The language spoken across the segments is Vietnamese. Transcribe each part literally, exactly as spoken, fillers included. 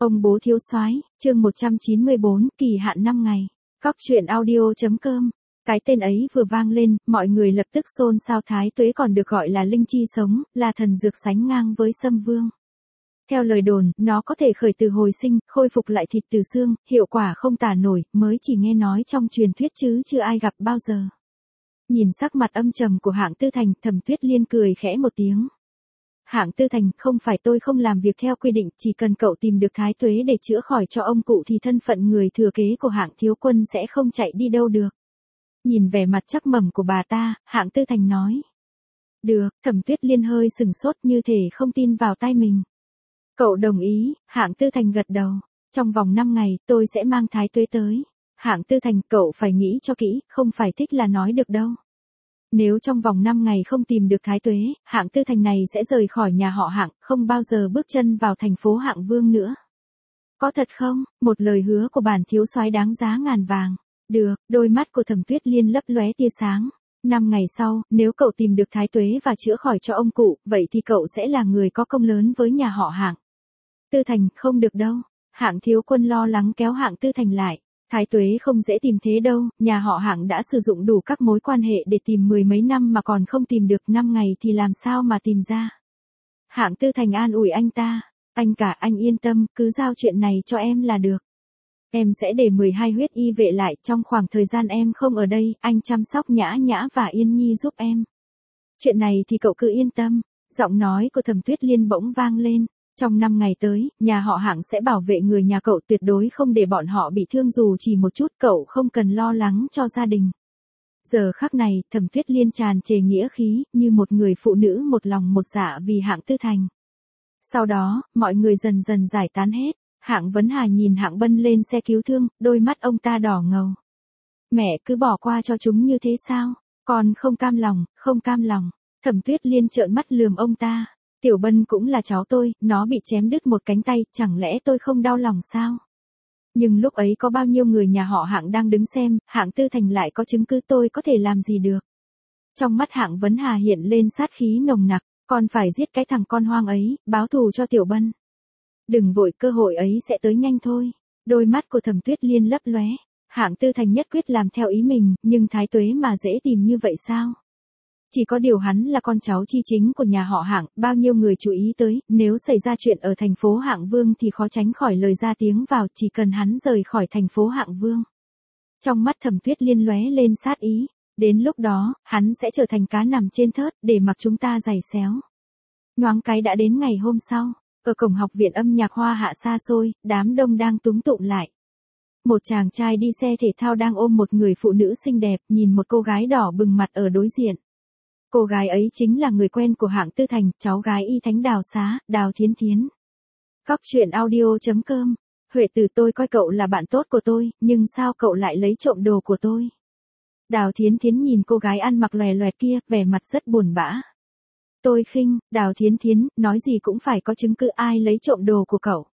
Ông bố thiếu soái, chương một trăm chín mươi bốn, kỳ hạn năm ngày. Cóc truyện audio.com. Cái tên ấy vừa vang lên, mọi người lập tức xôn xao. Thái Tuế còn được gọi là linh chi sống, là thần dược sánh ngang với Sâm Vương. Theo lời đồn, nó có thể khởi từ hồi sinh, khôi phục lại thịt từ xương, hiệu quả không tả nổi, mới chỉ nghe nói trong truyền thuyết chứ chưa ai gặp bao giờ. Nhìn sắc mặt âm trầm của Hạng Tư Thành, Thẩm Tuyết Liên cười khẽ một tiếng. Hạng Tư Thành, không phải tôi không làm việc theo quy định, chỉ cần cậu tìm được Thái Tuế để chữa khỏi cho ông cụ thì thân phận người thừa kế của Hạng thiếu quân sẽ không chạy đi đâu được. Nhìn vẻ mặt chắc mẩm của bà ta, Hạng Tư Thành nói. Được, Thẩm Tuyết Liên hơi sừng sốt như thể không tin vào tai mình. Cậu đồng ý, Hạng Tư Thành gật đầu. Trong vòng năm ngày, tôi sẽ mang Thái Tuế tới. Hạng Tư Thành, cậu phải nghĩ cho kỹ, không phải thích là nói được đâu. Nếu trong vòng năm ngày không tìm được Thái Tuế, Hạng Tư Thành này sẽ rời khỏi nhà họ Hạng, không bao giờ bước chân vào thành phố Hạng Vương nữa. Có thật không? Một lời hứa của bản thiếu soái đáng giá ngàn vàng. Được, đôi mắt của Thẩm Tuyết Liên lấp lóe tia sáng. Năm ngày sau, nếu cậu tìm được Thái Tuế và chữa khỏi cho ông cụ, vậy thì cậu sẽ là người có công lớn với nhà họ Hạng. Tư Thành, không được đâu. Hạng thiếu quân lo lắng kéo Hạng Tư Thành lại. Thái Tuế không dễ tìm thế đâu, nhà họ Hạng đã sử dụng đủ các mối quan hệ để tìm mười mấy năm mà còn không tìm được, năm ngày thì làm sao mà tìm ra. Hạng Tư Thành an ủi anh ta, anh cả anh yên tâm, cứ giao chuyện này cho em là được. Em sẽ để mười hai huyết y vệ lại, trong khoảng thời gian em không ở đây, anh chăm sóc Nhã Nhã và Yên Nhi giúp em. Chuyện này thì cậu cứ yên tâm, giọng nói của Thẩm Tuyết Liên bỗng vang lên. Trong năm ngày tới, nhà họ Hạng sẽ bảo vệ người nhà cậu, tuyệt đối không để bọn họ bị thương dù chỉ một chút, cậu không cần lo lắng cho gia đình. Giờ khắc này, Thẩm Tuyết Liên tràn trề nghĩa khí, như một người phụ nữ một lòng một dạ vì Hạng Tư Thành. Sau đó, mọi người dần dần giải tán hết. Hạng Vấn Hà nhìn Hạng Bân lên xe cứu thương, đôi mắt ông ta đỏ ngầu. Mẹ cứ bỏ qua cho chúng như thế sao? Con không cam lòng, không cam lòng. Thẩm Tuyết Liên trợn mắt lườm ông ta. Tiểu Bân cũng là cháu tôi, nó bị chém đứt một cánh tay, chẳng lẽ tôi không đau lòng sao? Nhưng lúc ấy có bao nhiêu người nhà họ Hạng đang đứng xem, Hạng Tư Thành lại có chứng cứ, tôi có thể làm gì được? Trong mắt Hạng Vấn Hà hiện lên sát khí nồng nặc, con phải giết cái thằng con hoang ấy, báo thù cho Tiểu Bân. Đừng vội, cơ hội ấy sẽ tới nhanh thôi. Đôi mắt của Thẩm Tuyết Liên lấp lóe. Hạng Tư Thành nhất quyết làm theo ý mình, nhưng Thái Tuế mà dễ tìm như vậy sao? Chỉ có điều hắn là con cháu chi chính của nhà họ Hạng, bao nhiêu người chú ý tới, nếu xảy ra chuyện ở thành phố Hạng Vương thì khó tránh khỏi lời ra tiếng vào, chỉ cần hắn rời khỏi thành phố Hạng Vương. Trong mắt Thẩm Tuyết Liên lóe lên sát ý, đến lúc đó, hắn sẽ trở thành cá nằm trên thớt, để mặc chúng ta giày xéo. Nhoáng cái đã đến ngày hôm sau, ở cổng học viện âm nhạc Hoa Hạ xa xôi, đám đông đang túm tụm lại. Một chàng trai đi xe thể thao đang ôm một người phụ nữ xinh đẹp, nhìn một cô gái đỏ bừng mặt ở đối diện. Cô gái ấy chính là người quen của Hạng Tư Thành, cháu gái Y Thánh Đào Xá, Đào Thiến Thiến. Cóc truyện audio.com. Huệ Tử, tôi coi cậu là bạn tốt của tôi, nhưng sao cậu lại lấy trộm đồ của tôi? Đào Thiến Thiến nhìn cô gái ăn mặc lòe loẹt kia, vẻ mặt rất buồn bã. Tôi khinh, Đào Thiến Thiến, nói gì cũng phải có chứng cứ, ai lấy trộm đồ của cậu.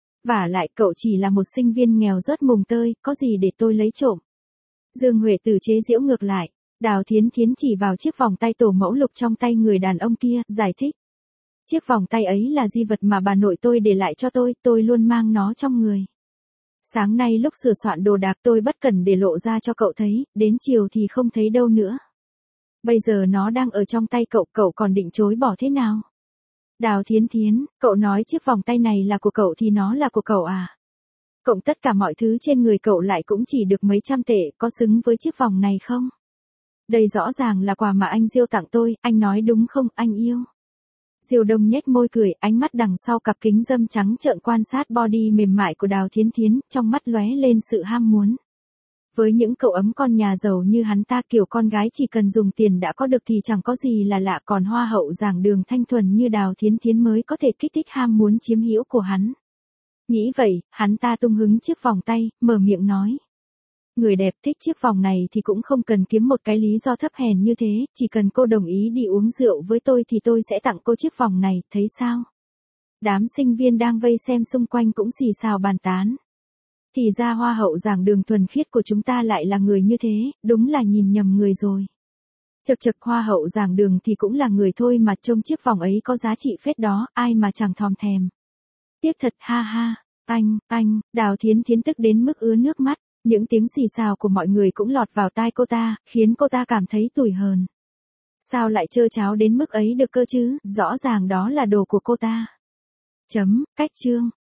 Vả lại cậu chỉ là một sinh viên nghèo rớt mùng tơi, có gì để tôi lấy trộm? Dương Huệ Tử chế giễu ngược lại. Đào Thiến Thiến chỉ vào chiếc vòng tay tổ mẫu lục trong tay người đàn ông kia, giải thích. Chiếc vòng tay ấy là di vật mà bà nội tôi để lại cho tôi, tôi luôn mang nó trong người. Sáng nay lúc sửa soạn đồ đạc tôi bất cẩn để lộ ra cho cậu thấy, đến chiều thì không thấy đâu nữa. Bây giờ nó đang ở trong tay cậu, cậu còn định chối bỏ thế nào? Đào Thiến Thiến, cậu nói chiếc vòng tay này là của cậu thì nó là của cậu à? Cộng tất cả mọi thứ trên người cậu lại cũng chỉ được mấy trăm tệ, có xứng với chiếc vòng này không? Đây rõ ràng là quà mà anh Diêu tặng tôi, anh nói đúng không, anh yêu? Diêu Đông nhếch môi cười, ánh mắt đằng sau cặp kính dâm trắng trợn quan sát body mềm mại của Đào Thiến Thiến, trong mắt lóe lên sự ham muốn. Với những cậu ấm con nhà giàu như hắn ta, kiểu con gái chỉ cần dùng tiền đã có được thì chẳng có gì là lạ, còn hoa hậu giảng đường thanh thuần như Đào Thiến Thiến mới có thể kích thích ham muốn chiếm hữu của hắn. Nghĩ vậy, hắn ta tung hứng chiếc vòng tay, mở miệng nói. Người đẹp thích chiếc vòng này thì cũng không cần kiếm một cái lý do thấp hèn như thế, chỉ cần cô đồng ý đi uống rượu với tôi thì tôi sẽ tặng cô chiếc vòng này, thấy sao? Đám sinh viên đang vây xem xung quanh cũng xì xào bàn tán. Thì ra hoa hậu giảng đường thuần khiết của chúng ta lại là người như thế, đúng là nhìn nhầm người rồi. Chật chật, hoa hậu giảng đường thì cũng là người thôi mà, trông chiếc vòng ấy có giá trị phết đó, ai mà chẳng thòm thèm. Tiếc thật, ha ha, anh. Đào Thiến Thiến tức đến mức ứa nước mắt, những tiếng xì xào của mọi người cũng lọt vào tai cô ta, khiến cô ta cảm thấy tủi hờn. Sao lại trơ tráo đến mức ấy được cơ chứ, rõ ràng đó là đồ của cô ta. Chấm, cách chương.